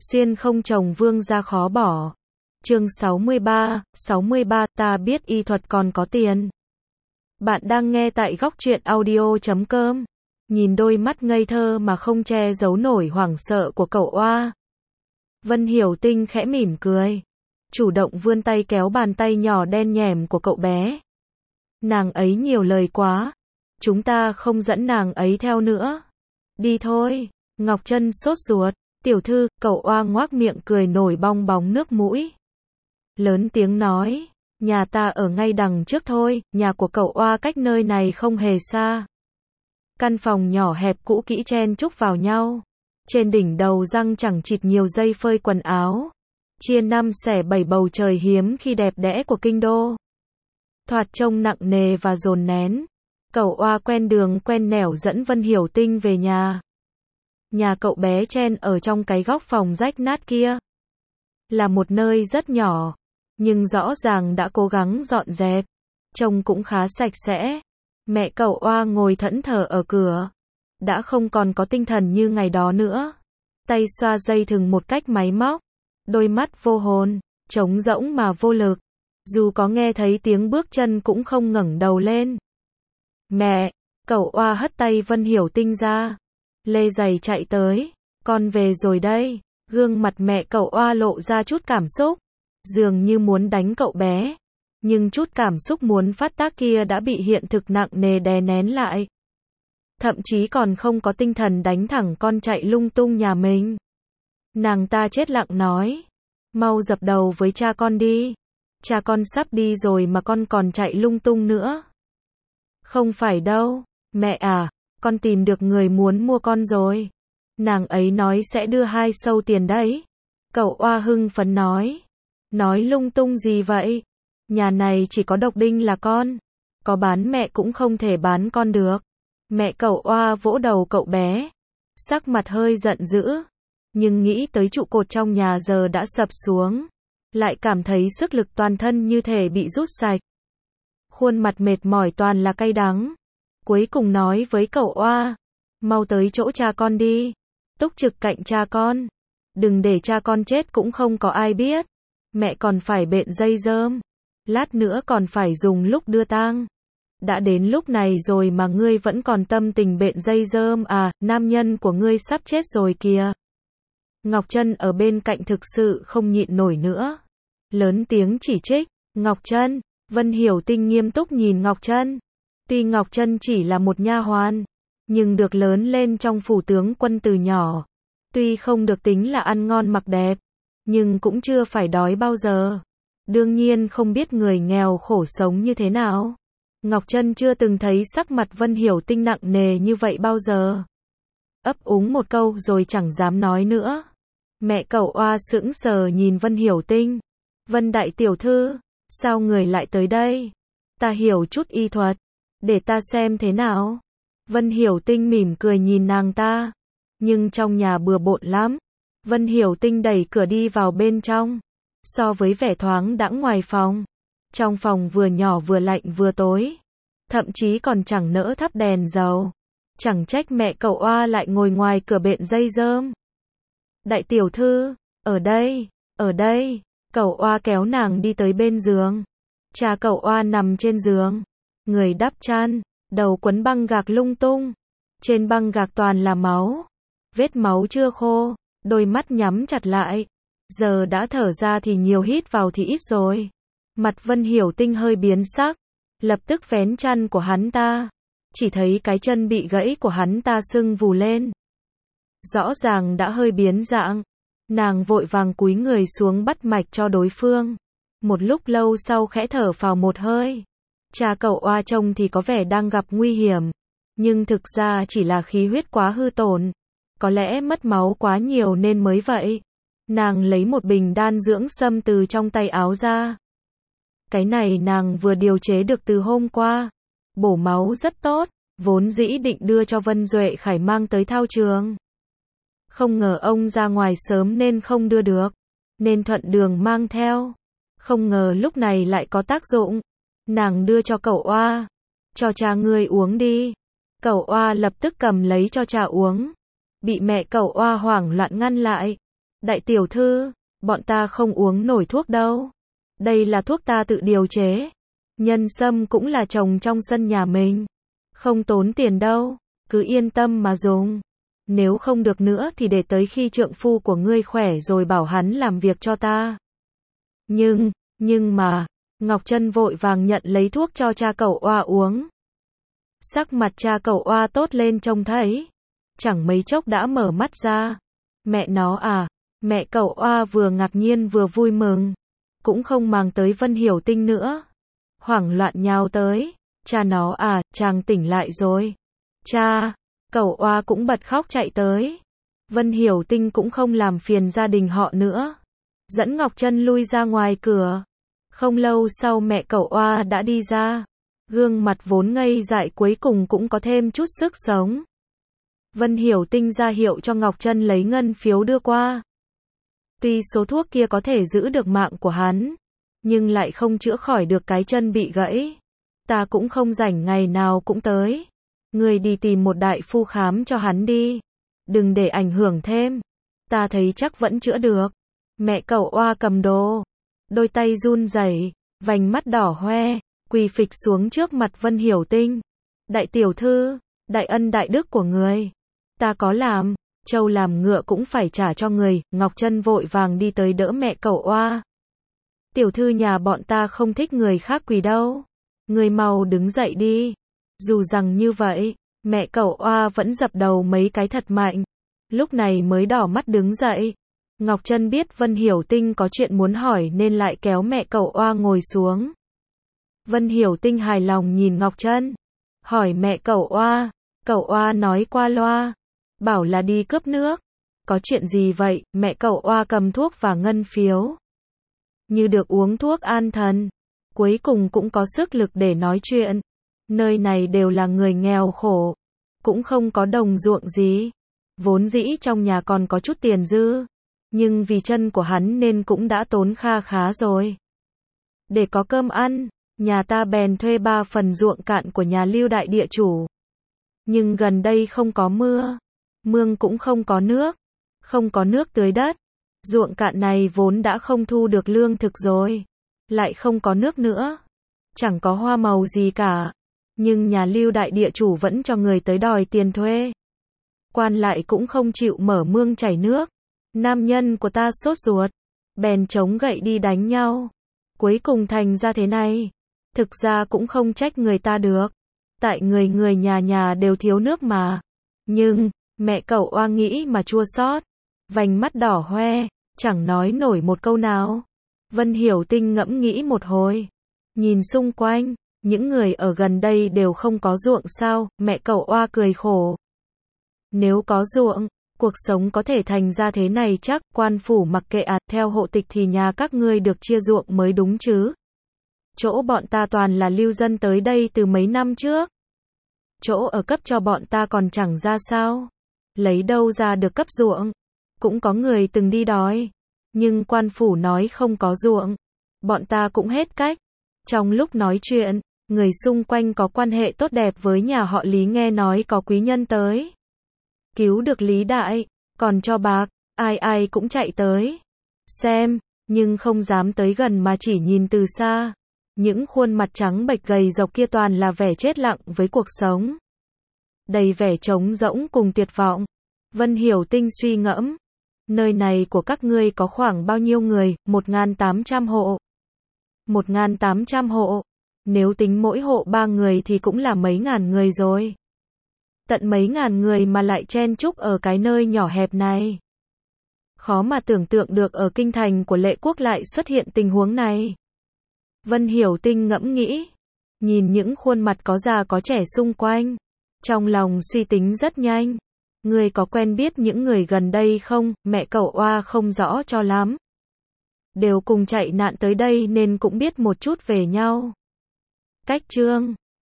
Xuyên không chồng vương gia khó bỏ. Chương 63, ta biết y thuật còn có tiền. Bạn đang nghe tại góc truyện audio.com. Nhìn đôi mắt ngây thơ mà không che giấu nổi hoảng sợ của cậu oa. Vân Hiểu Tinh khẽ mỉm cười, chủ động vươn tay kéo bàn tay nhỏ đen nhẻm của cậu bé. Nàng ấy nhiều lời quá, chúng ta không dẫn nàng ấy theo nữa. Đi thôi. Ngọc Trân sốt ruột. Tiểu thư, cậu oa ngoác miệng cười nổi bong bóng nước mũi. Lớn tiếng nói, nhà ta ở ngay đằng trước thôi, nhà của cậu oa cách nơi này không hề xa. Căn phòng nhỏ hẹp cũ kỹ chen chúc vào nhau. Trên đỉnh đầu răng chẳng chịt nhiều dây phơi quần áo. Chia năm xẻ bảy bầu trời hiếm khi đẹp đẽ của kinh đô. Thoạt trông nặng nề và dồn nén. Cậu oa quen đường quen nẻo dẫn Vân Hiểu Tinh về nhà. Nhà cậu bé chen ở trong cái góc phòng rách nát kia. Là một nơi rất nhỏ, nhưng rõ ràng đã cố gắng dọn dẹp. Trông cũng khá sạch sẽ. Mẹ cậu oa ngồi thẫn thờ ở cửa. Đã không còn có tinh thần như ngày đó nữa. Tay xoa dây thừng một cách máy móc. Đôi mắt vô hồn, trống rỗng mà vô lực. Dù có nghe thấy tiếng bước chân cũng không ngẩng đầu lên. Mẹ, cậu oa hất tay Vân Hiểu Tinh ra. Lê giày chạy tới, con về rồi đây. Gương mặt mẹ cậu oa lộ ra chút cảm xúc, dường như muốn đánh cậu bé. Nhưng chút cảm xúc muốn phát tác kia đã bị hiện thực nặng nề đè nén lại. Thậm chí còn không có tinh thần đánh thẳng con chạy lung tung nhà mình. Nàng ta chết lặng nói, mau dập đầu với cha con đi. Cha con sắp đi rồi mà con còn chạy lung tung nữa. Không phải đâu, mẹ à, con tìm được người muốn mua con rồi. Nàng ấy nói sẽ đưa 2 sâu tiền đấy. Cậu oa hưng phấn nói. Nói lung tung gì vậy? Nhà này chỉ có độc đinh là con. Có bán mẹ cũng không thể bán con được. Mẹ cậu oa vỗ đầu cậu bé. Sắc mặt hơi giận dữ. Nhưng nghĩ tới trụ cột trong nhà giờ đã sập xuống. Lại cảm thấy sức lực toàn thân như thể bị rút sạch. Khuôn mặt mệt mỏi toàn là cay đắng. Cuối cùng nói với cậu oa, mau tới chỗ cha con đi. Túc trực cạnh cha con. Đừng để cha con chết cũng không có ai biết. Mẹ còn phải bện dây rơm. Lát nữa còn phải dùng lúc đưa tang. Đã đến lúc này rồi mà ngươi vẫn còn tâm tình bện dây rơm à, nam nhân của ngươi sắp chết rồi kìa. Ngọc Trân ở bên cạnh thực sự không nhịn nổi nữa. Lớn tiếng chỉ trích, Ngọc Trân. Vân Hiểu Tinh nghiêm túc nhìn Ngọc Trân. Tuy Ngọc Trân chỉ là một nha hoàn, nhưng được lớn lên trong phủ tướng quân từ nhỏ. Tuy không được tính là ăn ngon mặc đẹp, nhưng cũng chưa phải đói bao giờ. Đương nhiên không biết người nghèo khổ sống như thế nào. Ngọc Trân chưa từng thấy sắc mặt Vân Hiểu Tinh nặng nề như vậy bao giờ. Ấp úng một câu rồi chẳng dám nói nữa. Mẹ cậu oa sững sờ nhìn Vân Hiểu Tinh. Vân đại tiểu thư, sao người lại tới đây? Ta hiểu chút y thuật. Để ta xem thế nào. Vân Hiểu Tinh mỉm cười nhìn nàng ta. Nhưng trong nhà bừa bộn lắm. Vân Hiểu Tinh đẩy cửa đi vào bên trong. So với vẻ thoáng đãng ngoài phòng. Trong phòng vừa nhỏ vừa lạnh vừa tối. Thậm chí còn chẳng nỡ thắp đèn dầu. Chẳng trách mẹ cậu oa lại ngồi ngoài cửa bện dây rơm. Đại tiểu thư, ở đây. Cậu oa kéo nàng đi tới bên giường. Cha cậu oa nằm trên giường. Người đắp chăn, đầu quấn băng gạc lung tung. Trên băng gạc toàn là máu. Vết máu chưa khô, đôi mắt nhắm chặt lại. Giờ đã thở ra thì nhiều, hít vào thì ít rồi. Mặt Vân Hiểu Tinh hơi biến sắc. Lập tức vén chăn của hắn ta. Chỉ thấy cái chân bị gãy của hắn ta sưng vù lên. Rõ ràng đã hơi biến dạng. Nàng vội vàng cúi người xuống bắt mạch cho đối phương. Một lúc lâu sau khẽ thở phào một hơi. Cha cậu oa trông thì có vẻ đang gặp nguy hiểm. Nhưng thực ra chỉ là khí huyết quá hư tổn. Có lẽ mất máu quá nhiều nên mới vậy. Nàng lấy một bình đan dưỡng sâm từ trong tay áo ra. Cái này nàng vừa điều chế được từ hôm qua. Bổ máu rất tốt. Vốn dĩ định đưa cho Vân Duệ Khải mang tới thao trường. Không ngờ ông ra ngoài sớm nên không đưa được. Nên thuận đường mang theo. Không ngờ lúc này lại có tác dụng. Nàng đưa cho cậu oa. Cho cha ngươi uống đi. Cậu oa lập tức cầm lấy cho cha uống. Bị mẹ cậu oa hoảng loạn ngăn lại. Đại tiểu thư, bọn ta không uống nổi thuốc đâu. Đây là thuốc ta tự điều chế. Nhân sâm cũng là trồng trong sân nhà mình. Không tốn tiền đâu, cứ yên tâm mà dùng. Nếu không được nữa thì để tới khi trượng phu của ngươi khỏe rồi bảo hắn làm việc cho ta. Nhưng mà, Ngọc Trân vội vàng nhận lấy thuốc cho cha cậu oa uống. Sắc mặt cha cậu oa tốt lên trông thấy. Chẳng mấy chốc đã mở mắt ra. Mẹ nó à, mẹ cậu oa vừa ngạc nhiên vừa vui mừng. Cũng không màng tới Vân Hiểu Tinh nữa. Hoảng loạn nhào tới. Cha nó à, chàng tỉnh lại rồi. Cha, cậu oa cũng bật khóc chạy tới. Vân Hiểu Tinh cũng không làm phiền gia đình họ nữa. Dẫn Ngọc Trân lui ra ngoài cửa. Không lâu sau mẹ cậu oa đã đi ra. Gương mặt vốn ngây dại cuối cùng cũng có thêm chút sức sống. Vân Hiểu Tinh ra hiệu cho Ngọc Trân lấy ngân phiếu đưa qua. Tuy số thuốc kia có thể giữ được mạng của hắn, nhưng lại không chữa khỏi được cái chân bị gãy. Ta cũng không rảnh ngày nào cũng tới. Người đi tìm một đại phu khám cho hắn đi. Đừng để ảnh hưởng thêm. Ta thấy chắc vẫn chữa được. Mẹ cậu oa cầm đồ. Đôi tay run rẩy, vành mắt đỏ hoe, quỳ phịch xuống trước mặt Vân Hiểu Tinh. Đại tiểu thư, đại ân đại đức của người. Ta có làm, trâu làm ngựa cũng phải trả cho người. Ngọc Trân vội vàng đi tới đỡ mẹ cậu oa. Tiểu thư nhà bọn ta không thích người khác quỳ đâu. Người mau đứng dậy đi. Dù rằng như vậy, mẹ cậu oa vẫn dập đầu mấy cái thật mạnh. Lúc này mới đỏ mắt đứng dậy. Ngọc Trân biết Vân Hiểu Tinh có chuyện muốn hỏi nên lại kéo mẹ cậu oa ngồi xuống. Vân Hiểu Tinh hài lòng nhìn Ngọc Trân. Hỏi mẹ cậu oa nói qua loa. Bảo là đi cướp nước. Có chuyện gì vậy? Mẹ cậu oa cầm thuốc và ngân phiếu. Như được uống thuốc an thần. Cuối cùng cũng có sức lực để nói chuyện. Nơi này đều là người nghèo khổ. Cũng không có đồng ruộng gì. Vốn dĩ trong nhà còn có chút tiền dư. Nhưng vì chân của hắn nên cũng đã tốn kha khá rồi. Để có cơm ăn, nhà ta bèn thuê 3 phần ruộng cạn của nhà Lưu đại địa chủ. Nhưng gần đây không có mưa. Mương cũng không có nước. Không có nước tưới đất. Ruộng cạn này vốn đã không thu được lương thực rồi. Lại không có nước nữa. Chẳng có hoa màu gì cả. Nhưng nhà Lưu đại địa chủ vẫn cho người tới đòi tiền thuê. Quan lại cũng không chịu mở mương chảy nước. Nam nhân của ta sốt ruột. Bèn chống gậy đi đánh nhau. Cuối cùng thành ra thế này. Thực ra cũng không trách người ta được. Tại người nhà nhà đều thiếu nước mà. Nhưng, mẹ cậu oa nghĩ mà chua xót. Vành mắt đỏ hoe. Chẳng nói nổi một câu nào. Vân Hiểu Tinh ngẫm nghĩ một hồi. Nhìn xung quanh. Những người ở gần đây đều không có ruộng sao. Mẹ cậu oa cười khổ. Nếu có ruộng, cuộc sống có thể thành ra thế này chắc. Quan phủ mặc kệ theo hộ tịch thì nhà các ngươi được chia ruộng mới đúng chứ. Chỗ bọn ta toàn là lưu dân tới đây từ mấy năm trước. Chỗ ở cấp cho bọn ta còn chẳng ra sao. Lấy đâu ra được cấp ruộng. Cũng có người từng đi đòi. Nhưng quan phủ nói không có ruộng. Bọn ta cũng hết cách. Trong lúc nói chuyện, người xung quanh có quan hệ tốt đẹp với nhà họ Lý nghe nói có quý nhân tới. Cứu được Lý đại, còn cho bạc, ai cũng chạy tới. Xem, nhưng không dám tới gần mà chỉ nhìn từ xa. Những khuôn mặt trắng bệch gầy dọc kia toàn là vẻ chết lặng với cuộc sống. Đầy vẻ trống rỗng cùng tuyệt vọng. Vân Hiểu Tinh suy ngẫm. Nơi này của các ngươi có khoảng bao nhiêu người? 1.800 hộ. 1.800 hộ. Nếu tính mỗi hộ 3 người thì cũng là mấy ngàn người rồi. Tận mấy ngàn người mà lại chen chúc ở cái nơi nhỏ hẹp này. Khó mà tưởng tượng được ở kinh thành của Lệ Quốc lại xuất hiện tình huống này. Vân Hiểu Tinh ngẫm nghĩ. Nhìn những khuôn mặt có già có trẻ xung quanh. Trong lòng suy tính rất nhanh. Người có quen biết những người gần đây không? Mẹ cậu oa không rõ cho lắm. Đều cùng chạy nạn tới đây nên cũng biết một chút về nhau. Cách chương